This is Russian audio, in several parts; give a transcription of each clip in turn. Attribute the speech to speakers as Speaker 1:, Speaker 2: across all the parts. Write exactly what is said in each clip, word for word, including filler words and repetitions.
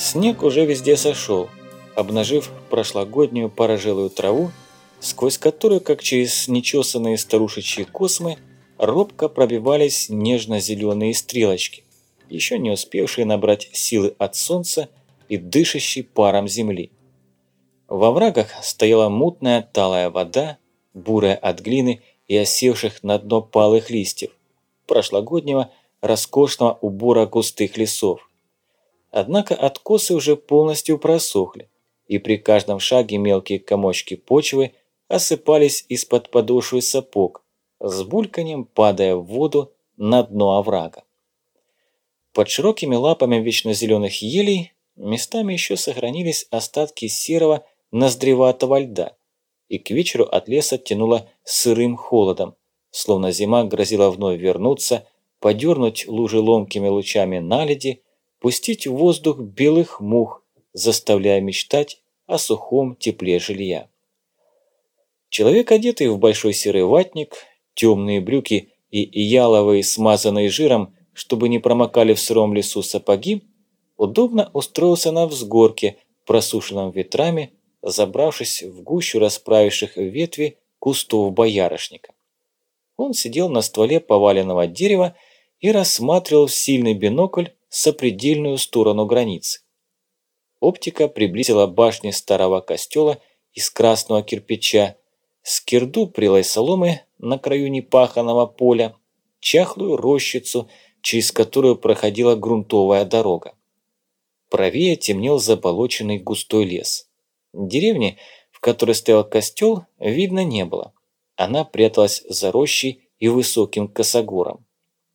Speaker 1: Снег уже везде сошел, обнажив прошлогоднюю порыжелую траву, сквозь которую, как через нечесанные старушечьи космы, робко пробивались нежно-зеленые стрелочки, еще не успевшие набрать силы от солнца и дышащей паром земли. Во врагах стояла мутная талая вода, бурая от глины и осевших на дно палых листьев, прошлогоднего роскошного убора густых лесов. Однако откосы уже полностью просохли, и при каждом шаге мелкие комочки почвы осыпались из-под подошвы сапог, с бульканьем падая в воду на дно оврага. Под широкими лапами вечно зеленых елей местами еще сохранились остатки серого ноздреватого льда, и к вечеру от леса тянуло сырым холодом, словно зима грозила вновь вернуться, подернуть лужи ломкими лучами наледи, пустить в воздух белых мух, заставляя мечтать о сухом тепле жилья. Человек, одетый в большой серый ватник, темные брюки и яловые, смазанные жиром, чтобы не промокали в сыром лесу сапоги, удобно устроился на взгорке, просушенном ветрами, забравшись в гущу расправивших ветви кустов боярышника. Он сидел на стволе поваленного дерева и рассматривал в сильный бинокль сопредельную сторону границы. Оптика приблизила башни старого костела из красного кирпича, скирду прелой соломы на краю непаханого поля, чахлую рощицу, через которую проходила грунтовая дорога. Правее темнел заболоченный густой лес. Деревни, в которой стоял костел, видно не было. Она пряталась за рощей и высоким косогором.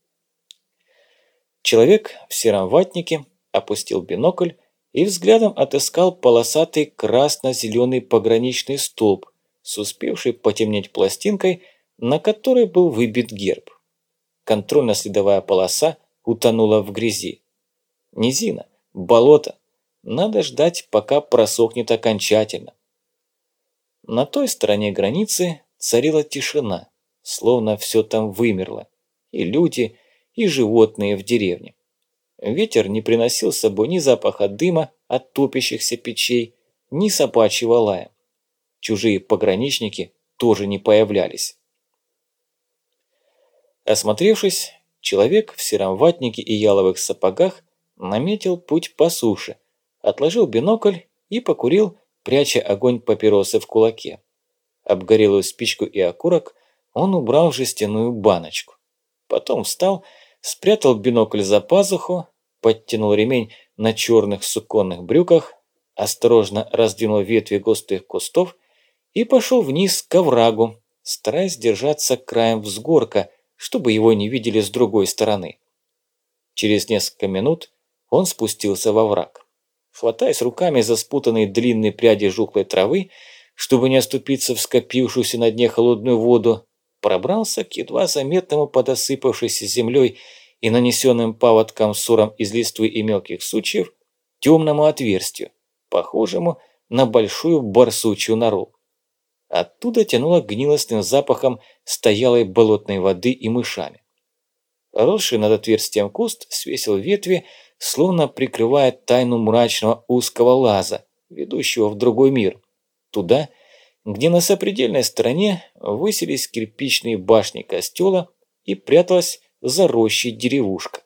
Speaker 1: Человек в сером ватнике опустил бинокль и взглядом отыскал полосатый красно-зеленый пограничный столб с успевшей потемнеть пластинкой, на которой был выбит герб. Контрольно-следовая полоса утонула в грязи. Низина, болото. Надо ждать, пока просохнет окончательно. На той стороне границы царила тишина, словно все там вымерло. И люди, и животные в деревне. Ветер не приносил с собой ни запаха дыма от топящихся печей, ни собачьего лая. Чужие пограничники тоже не появлялись. Осмотревшись, человек в сером ватнике и яловых сапогах наметил путь по суше, отложил бинокль и покурил, пряча огонь папиросы в кулаке. Обгорелую спичку и окурок он убрал в жестяную баночку. Потом встал, спрятал бинокль за пазуху, подтянул ремень на черных суконных брюках, осторожно раздвинул ветви густых кустов и пошел вниз к оврагу, стараясь держаться краем взгорка, чтобы его не видели с другой стороны. Через несколько минут он спустился во враг. Хватаясь руками за спутанные длинные пряди жухлой травы, чтобы не оступиться в скопившуюся на дне холодную воду, пробрался к едва заметному подосыпавшейся землей и нанесенным паводком ссором из листвы и мелких сучьев темному отверстию, похожему на большую барсучью нору. Оттуда тянуло гнилостным запахом стоялой болотной воды и мышами. Росший над отверстием куст свесил ветви, словно прикрывая тайну мрачного узкого лаза, ведущего в другой мир, туда, где на сопредельной стороне высились кирпичные башни костела и пряталась за рощей деревушка.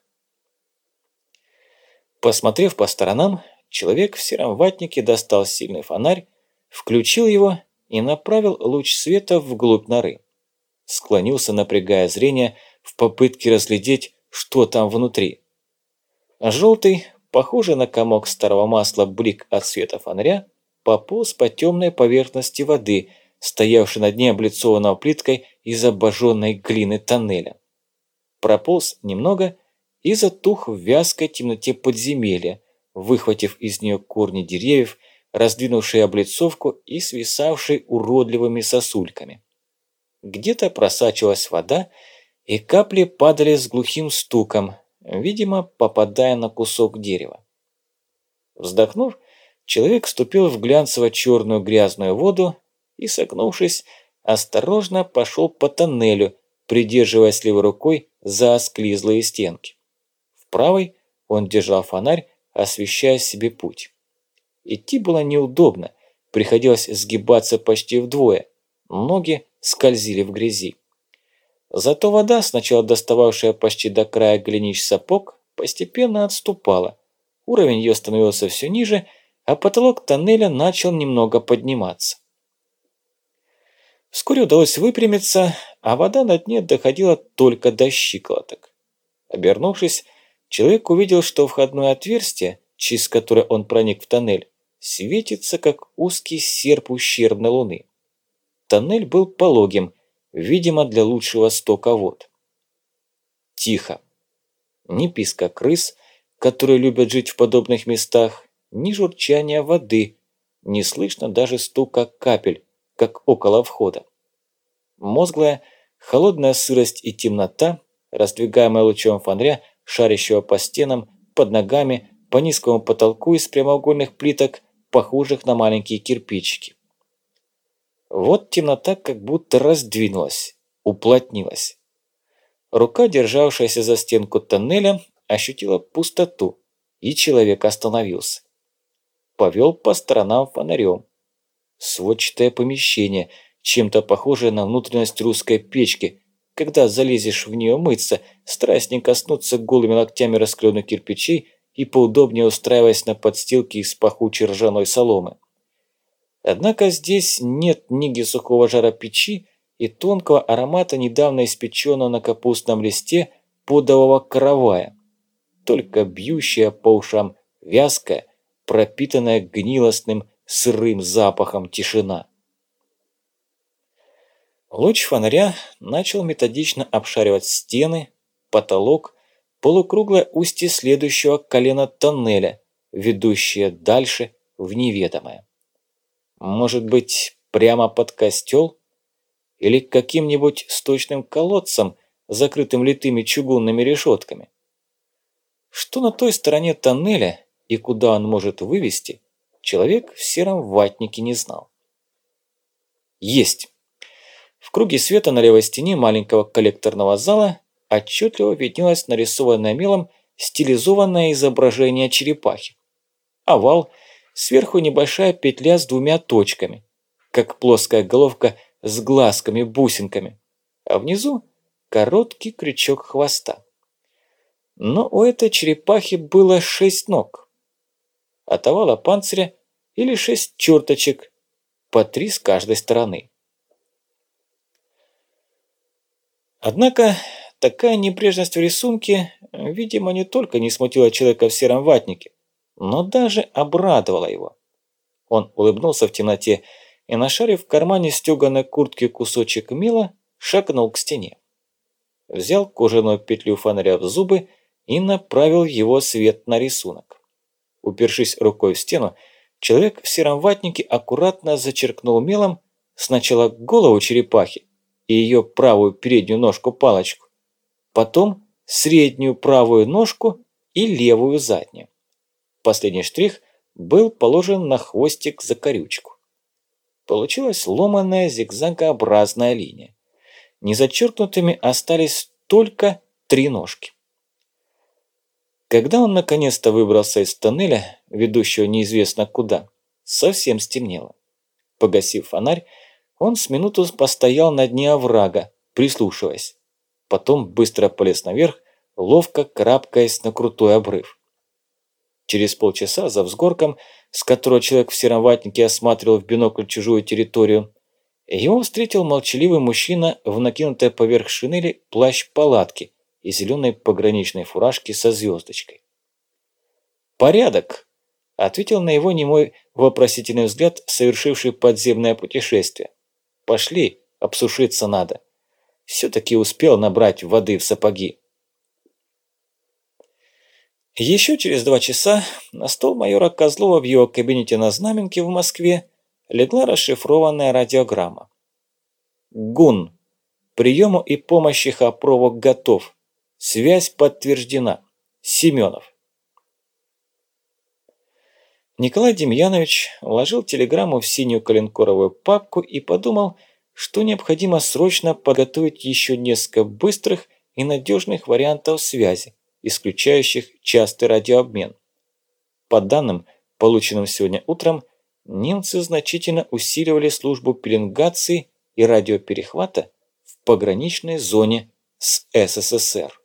Speaker 1: Посмотрев по сторонам, человек в сером ватнике достал сильный фонарь, включил его и направил луч света вглубь норы. Склонился, напрягая зрение, в попытке разглядеть, что там внутри. Желтый, похожий на комок старого масла блик от света фонаря, пополз по темной поверхности воды, стоявшей на дне облицованного плиткой из обожженной глины тоннеля. Прополз немного и затух в вязкой темноте подземелья, выхватив из нее корни деревьев, раздвинувшие облицовку и свисавшие уродливыми сосульками. Где-то просачивалась вода, и капли падали с глухим стуком, видимо, попадая на кусок дерева. Вздохнув, человек вступил в глянцево-черную грязную воду и, согнувшись, осторожно пошел по тоннелю, придерживаясь левой рукой за осклизлые стенки. В правой он держал фонарь, освещая себе путь. Идти было неудобно, приходилось сгибаться почти вдвое, ноги скользили в грязи. Зато вода, сначала достававшая почти до края голенищ сапог, постепенно отступала. Уровень ее становился все ниже, а потолок тоннеля начал немного подниматься. Вскоре удалось выпрямиться, а вода на дне доходила только до щиколоток. Обернувшись, человек увидел, что входное отверстие, через которое он проник в тоннель, светится, как узкий серп ущербной луны. Тоннель был пологим, видимо, для лучшего стока вод. Тихо. Ни писка крыс, которые любят жить в подобных местах, ни журчания воды, не слышно даже стука капель, как около входа. Мозглая, холодная сырость и темнота, раздвигаемая лучом фонаря, шарящего по стенам, под ногами, по низкому потолку из прямоугольных плиток, похожих на маленькие кирпичики. Вот темнота как будто раздвинулась, уплотнилась. Рука, державшаяся за стенку тоннеля, ощутила пустоту, и человек остановился. Повел по сторонам фонарем. Сводчатое помещение, чем-то похожее на внутренность русской печки, когда залезешь в нее мыться, стараясь не коснуться голыми локтями раскаленных кирпичей и поудобнее устраиваясь на подстилке из пахучей ржаной соломы. Однако здесь нет ниги сухого жара печи и тонкого аромата недавно испеченного на капустном листе подового каравая, только бьющая по ушам вязкая, пропитанная гнилостным сырым запахом тишина. Луч фонаря начал методично обшаривать стены, потолок, полукруглое устье следующего колена тоннеля, ведущее дальше в неведомое. Может быть, прямо под костёл? Или к каким-нибудь сточным колодцам, закрытым литыми чугунными решетками? Что на той стороне тоннеля и куда он может вывести, человек в сером ватнике не знал. Есть! В круге света на левой стене маленького коллекторного зала отчетливо виднелось нарисованное мелом стилизованное изображение черепахи. Овал, сверху небольшая петля с двумя точками, как плоская головка с глазками-бусинками, а внизу короткий крючок хвоста. Но у этой черепахи было шесть ног. От овала панциря или шесть черточек, по три с каждой стороны. Однако такая небрежность в рисунке, видимо, не только не смутила человека в сером ватнике, но даже обрадовала его. Он улыбнулся в темноте и, нашарив в кармане стёганой куртки кусочек мела, шагнул к стене. Взял кожаную петлю фонаря в зубы и направил его свет на рисунок. Упершись рукой в стену, человек в сером ватнике аккуратно зачеркнул мелом сначала голову черепахи и ее правую переднюю ножку-палочку, потом среднюю правую ножку и левую заднюю. Последний штрих был положен на хвостик закорючку. Получилась ломаная зигзагообразная линия. Незачеркнутыми остались только три ножки. Когда он наконец-то выбрался из тоннеля, ведущего неизвестно куда, совсем стемнело. Погасив фонарь, он с минуту постоял на дне оврага, прислушиваясь. Потом быстро полез наверх, ловко карабкаясь на крутой обрыв. Через полчаса за взгорком, с которого человек в сером ватнике осматривал в бинокль чужую территорию, его встретил молчаливый мужчина в накинутой поверх шинели плащ-палатки и зеленой пограничной фуражке со звездочкой. «Порядок!» – ответил на его немой вопросительный взгляд, совершивший подземное путешествие. «Пошли, обсушиться надо. Все-таки успел набрать воды в сапоги». Еще через два часа на стол майора Козлова в его кабинете на Знаменке в Москве легла расшифрованная радиограмма. «ГУН. Приему и помощи Хапрову готов. Связь подтверждена. Семенов». Николай Демьянович вложил телеграмму в синюю коленкоровую папку и подумал, что необходимо срочно подготовить еще несколько быстрых и надежных вариантов связи, исключающих частый радиообмен. По данным, полученным сегодня утром, немцы значительно усиливали службу пеленгации и радиоперехвата в пограничной зоне с СССР.